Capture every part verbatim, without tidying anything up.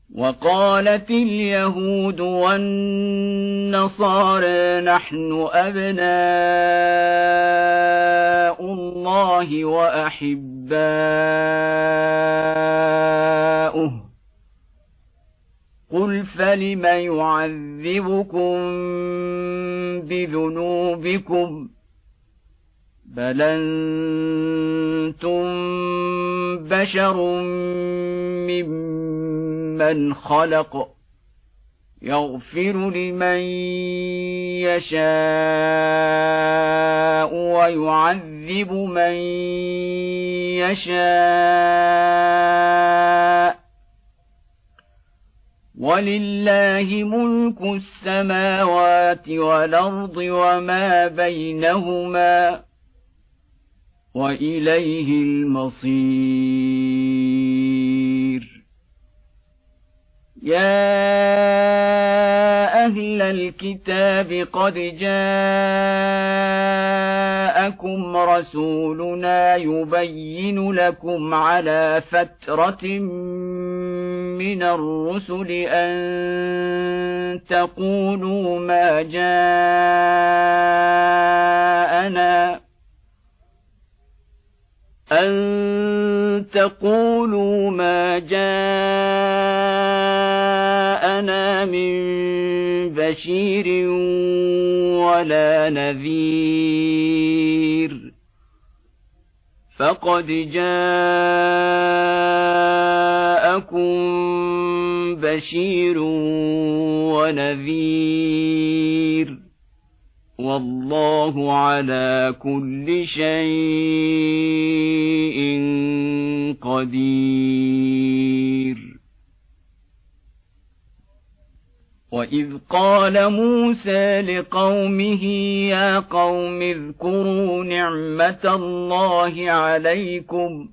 وقالت اليهود والنصارى نحن أبناء الله وأحباؤه قل فلم يعذبكم بذنوبكم بل أنتم بشر ممن خلق يغفر لمن يشاء ويعذب من يشاء ولله ملك السماوات والأرض وما بينهما وإليه المصير يا أهل الكتاب قد جاءكم رسولنا يبين لكم على فترة من الرسل أن تقولوا ما جاءنا أن تقولوا ما جاءنا من بشير ولا نذير فقد جاءكم بشير ونذير والله على كل شيء قدير وإذ قال موسى لقومه يا قوم اذكروا نعمة الله عليكم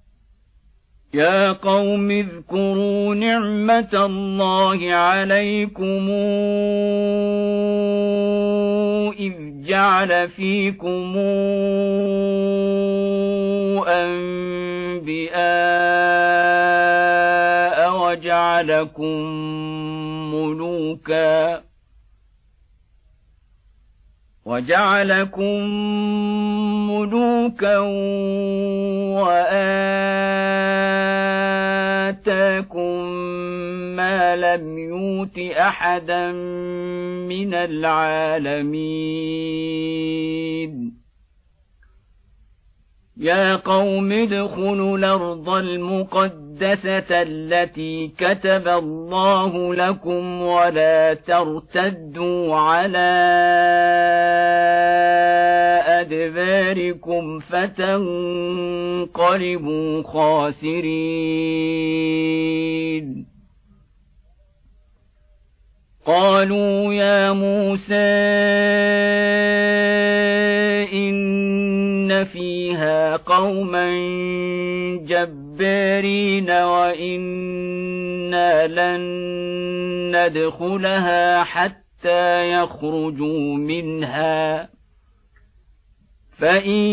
يا قوم اذكروا نعمة الله عليكم إذ جعل فيكم أنبياء وجعلكم ملوكا وجعلكم ملوكا وآتاكم ما لم يؤت أحدا من العالمين يا قوم ادخلوا الأرض المقدسة التي كتب الله لكم ولا ترتدوا على أدباركم فتنقلبوا خاسرين قالوا يا موسى إن فيها قوما جبارين وإنا لن ندخلها حتى يخرجوا منها فإن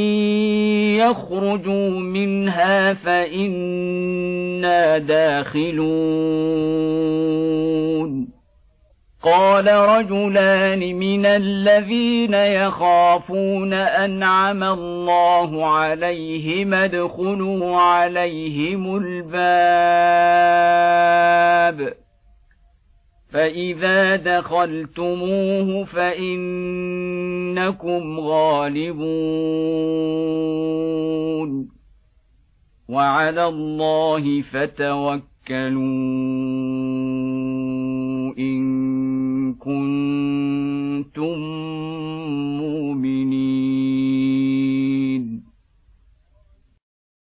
يخرجوا منها فإنا داخلون قال رجلان من الذين يخافون أنعم الله عليهم ادخلوا عليهم الباب فإذا دخلتموه فإنكم غالبون وعلى الله فتوكلون